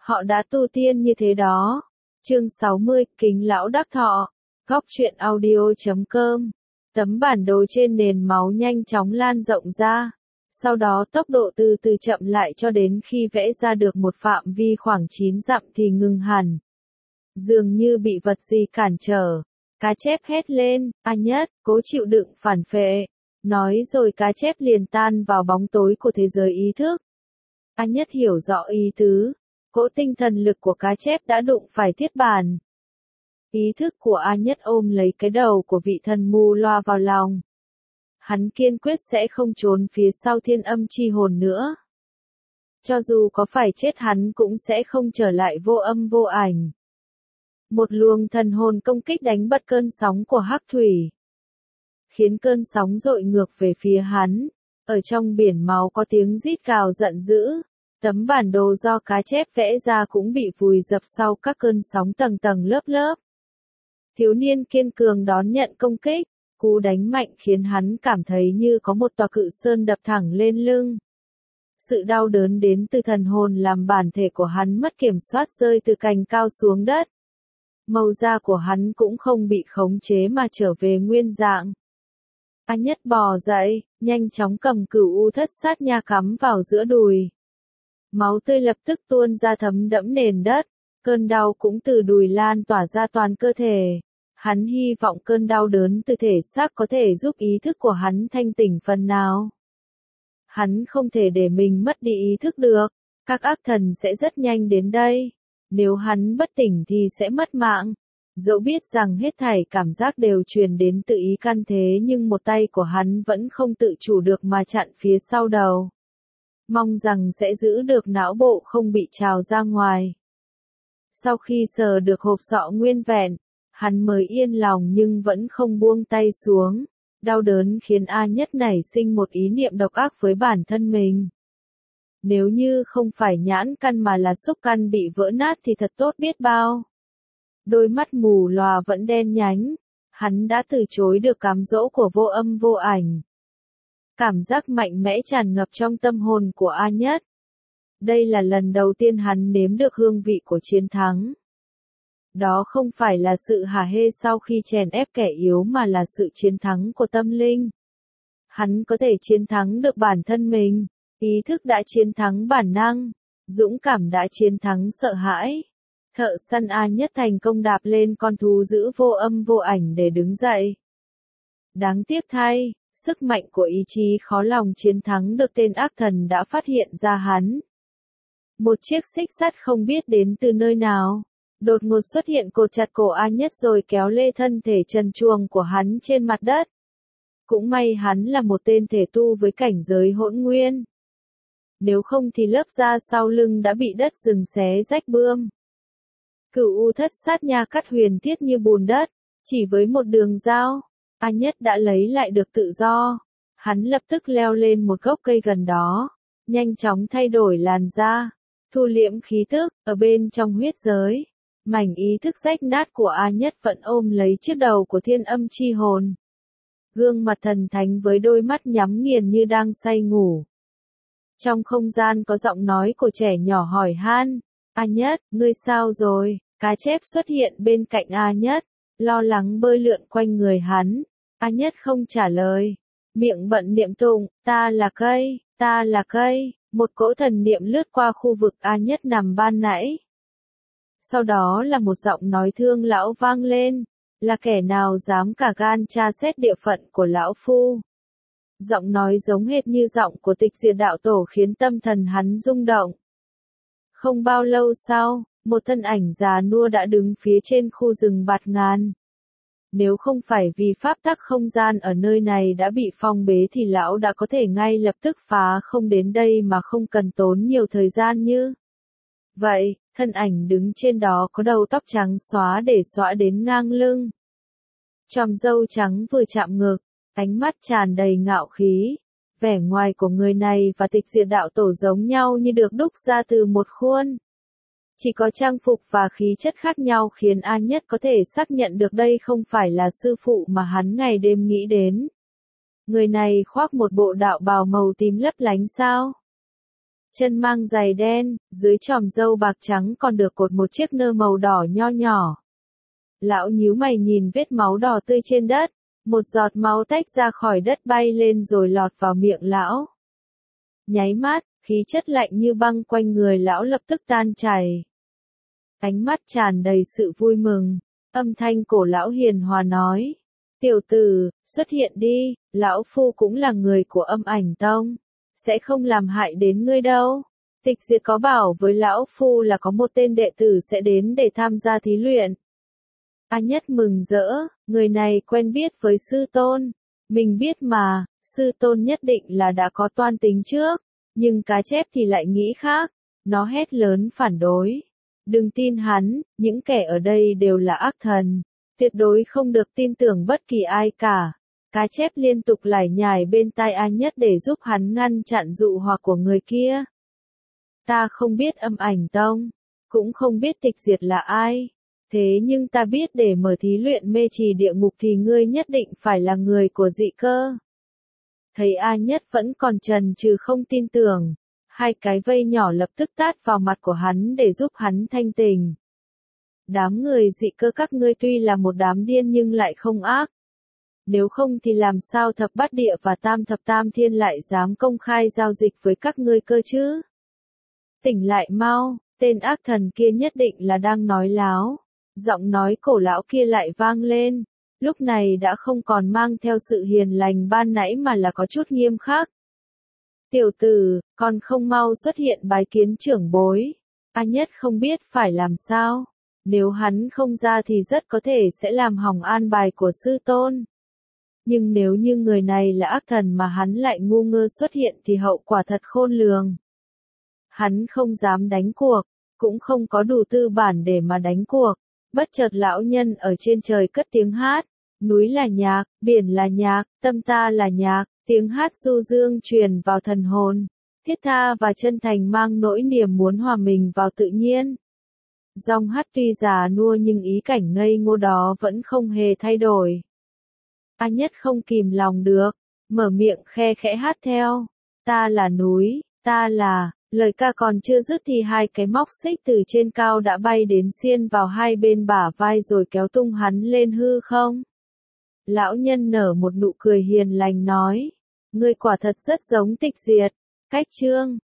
Họ đã tu tiên như thế đó. Chương 60, Kính Lão Đắc Thọ. Góc truyện audio.com. Tấm bản đồ trên nền máu nhanh chóng lan rộng ra. Sau đó tốc độ từ từ chậm lại cho đến khi vẽ ra được một phạm vi khoảng 9 dặm thì ngừng hẳn. Dường như bị vật gì cản trở. Cá chép hét lên, "A Nhất, cố chịu đựng phản phệ." Nói rồi cá chép liền tan vào bóng tối của thế giới ý thức. A Nhất hiểu rõ ý tứ. Cỗ tinh thần lực của cá chép đã đụng phải thiết bản. Ý thức của A Nhất ôm lấy cái đầu của vị thần mù loa vào lòng. Hắn kiên quyết sẽ không trốn phía sau thiên âm chi hồn nữa. Cho dù có phải chết hắn cũng sẽ không trở lại vô âm vô ảnh. Một luồng thần hồn công kích đánh bật cơn sóng của hắc thủy, khiến cơn sóng dội ngược về phía hắn. Ở trong biển máu có tiếng rít gào giận dữ. Tấm bản đồ do cá chép vẽ ra cũng bị vùi dập sau các cơn sóng tầng tầng lớp lớp. Thiếu niên kiên cường đón nhận công kích, cú đánh mạnh khiến hắn cảm thấy như có một tòa cự sơn đập thẳng lên lưng. Sự đau đớn đến từ thần hồn làm bản thể của hắn mất kiểm soát rơi từ cành cao xuống đất. Màu da của hắn cũng không bị khống chế mà trở về nguyên dạng. A Nhất bò dậy, nhanh chóng cầm cửu u thất sát nha cắm vào giữa đùi. Máu tươi lập tức tuôn ra thấm đẫm nền đất, cơn đau cũng từ đùi lan tỏa ra toàn cơ thể. Hắn hy vọng cơn đau đớn từ thể xác có thể giúp ý thức của hắn thanh tỉnh phần nào. Hắn không thể để mình mất đi ý thức được, các ác thần sẽ rất nhanh đến đây. Nếu hắn bất tỉnh thì sẽ mất mạng. Dẫu biết rằng hết thảy cảm giác đều truyền đến tự ý căn thế nhưng một tay của hắn vẫn không tự chủ được mà chặn phía sau đầu. Mong rằng sẽ giữ được não bộ không bị trào ra ngoài. Sau khi sờ được hộp sọ nguyên vẹn, hắn mới yên lòng nhưng vẫn không buông tay xuống. Đau đớn khiến A Nhất nảy sinh một ý niệm độc ác với bản thân mình. Nếu như không phải nhãn căn mà là xúc căn bị vỡ nát thì thật tốt biết bao. Đôi mắt mù lòa vẫn đen nhánh. Hắn đã từ chối được cám dỗ của vô âm vô ảnh. Cảm giác mạnh mẽ tràn ngập trong tâm hồn của A Nhất. Đây là lần đầu tiên hắn nếm được hương vị của chiến thắng. Đó không phải là sự hả hê sau khi chèn ép kẻ yếu mà là sự chiến thắng của tâm linh. Hắn có thể chiến thắng được bản thân mình, ý thức đã chiến thắng bản năng, dũng cảm đã chiến thắng sợ hãi. Thợ săn A Nhất thành công đạp lên con thú dữ vô âm vô ảnh để đứng dậy. Đáng tiếc thay, sức mạnh của ý chí khó lòng chiến thắng được tên ác thần đã phát hiện ra hắn. Một chiếc xích sắt không biết đến từ nơi nào, đột ngột xuất hiện cột chặt cổ A Nhất rồi kéo lê thân thể trần truồng của hắn trên mặt đất. Cũng may hắn là một tên thể tu với cảnh giới hỗn nguyên. Nếu không thì lớp da sau lưng đã bị đất rừng xé rách bươm. Cửu u thất sát nha cắt huyền thiết như bùn đất, chỉ với một đường dao, A Nhất đã lấy lại được tự do. Hắn lập tức leo lên một gốc cây gần đó, nhanh chóng thay đổi làn da, thu liễm khí tức, ở bên trong huyết giới. Mảnh ý thức rách nát của A Nhất vẫn ôm lấy chiếc đầu của thiên âm chi hồn. Gương mặt thần thánh với đôi mắt nhắm nghiền như đang say ngủ. Trong không gian có giọng nói của trẻ nhỏ hỏi han, "A Nhất, ngươi sao rồi?" Cá chép xuất hiện bên cạnh A Nhất, lo lắng bơi lượn quanh người hắn. A Nhất không trả lời, miệng bận niệm tụng, "Ta là cây, ta là cây." Một cỗ thần niệm lướt qua khu vực A Nhất nằm ban nãy. Sau đó là một giọng nói thương lão vang lên, "Là kẻ nào dám cả gan tra xét địa phận của lão phu?" Giọng nói giống hệt như giọng của Tịch Diệt đạo tổ khiến tâm thần hắn rung động. Không bao lâu sau, một thân ảnh già nua đã đứng phía trên khu rừng bạt ngàn. Nếu không phải vì pháp tắc không gian ở nơi này đã bị phong bế thì lão đã có thể ngay lập tức phá không đến đây mà không cần tốn nhiều thời gian như vậy. Thân ảnh đứng trên đó có đầu tóc trắng xóa để xõa đến ngang lưng. Chòm râu trắng vừa chạm ngực, ánh mắt tràn đầy ngạo khí. Vẻ ngoài của người này và Tịch Diệt đạo tổ giống nhau như được đúc ra từ một khuôn. Chỉ có trang phục và khí chất khác nhau khiến A Nhất có thể xác nhận được đây không phải là sư phụ mà hắn ngày đêm nghĩ đến. Người này khoác một bộ đạo bào màu tím lấp lánh sao? chân mang giày đen, dưới chòm râu bạc trắng còn được cột một chiếc nơ màu đỏ nho nhỏ. Lão nhíu mày nhìn vết máu đỏ tươi trên đất, một giọt máu tách ra khỏi đất bay lên rồi lọt vào miệng lão. Nháy mắt, khí chất lạnh như băng quanh người lão lập tức tan chảy. Ánh mắt tràn đầy sự vui mừng, âm thanh cổ lão hiền hòa nói. Tiểu tử, xuất hiện đi, lão phu cũng là người của Âm Ảnh Tông, sẽ không làm hại đến ngươi đâu. Tịch Diệt có bảo với lão phu là có một tên đệ tử sẽ đến để tham gia thí luyện. A Nhất mừng rỡ, người này quen biết với sư tôn. Mình biết mà, sư tôn nhất định là đã có toan tính trước, nhưng cá chép thì lại nghĩ khác. Nó hét lớn phản đối. Đừng tin hắn, những kẻ ở đây đều là ác thần. Tuyệt đối không được tin tưởng bất kỳ ai cả. Cá chép liên tục lải nhải bên tai A Nhất để giúp hắn ngăn chặn dụ hoặc của người kia. Ta không biết Âm Ảnh Tông, cũng không biết Tịch Diệt là ai. Thế nhưng ta biết để mở thí luyện mê trì địa ngục thì ngươi nhất định phải là người của dị cơ. Thấy A Nhất vẫn còn chần chừ không tin tưởng, hai cái vây nhỏ lập tức tát vào mặt của hắn để giúp hắn thanh tỉnh. Đám người dị cơ các ngươi tuy là một đám điên nhưng lại không ác. Nếu không thì làm sao thập bát địa và tam thập tam thiên lại dám công khai giao dịch với các ngươi cơ chứ? Tỉnh lại mau, tên ác thần kia nhất định là đang nói láo. Giọng nói cổ lão kia lại vang lên, lúc này đã không còn mang theo sự hiền lành ban nãy mà là có chút nghiêm khắc. Tiểu tử, con không mau xuất hiện bái kiến trưởng bối. A Nhất không biết phải làm sao. Nếu hắn không ra thì rất có thể sẽ làm hỏng an bài của sư tôn. Nhưng nếu như người này là ác thần mà hắn lại ngu ngơ xuất hiện thì hậu quả thật khôn lường. Hắn không dám đánh cuộc, cũng không có đủ tư bản để mà đánh cuộc. Bất chợt lão nhân ở trên trời cất tiếng hát. Núi là nhạc, biển là nhạc, tâm ta là nhạc, tiếng hát du dương truyền vào thần hồn. Thiết tha và chân thành mang nỗi niềm muốn hòa mình vào tự nhiên. Dòng hát tuy già nua nhưng ý cảnh ngây ngô đó vẫn không hề thay đổi. A Nhất không kìm lòng được, mở miệng khe khẽ hát theo. Ta là núi, ta là, lời ca còn chưa dứt thì hai cái móc xích từ trên cao đã bay đến xiên vào hai bên bả vai rồi kéo tung hắn lên hư không. Lão nhân nở một nụ cười hiền lành nói, ngươi quả thật rất giống Tịch Diệt. Cách chương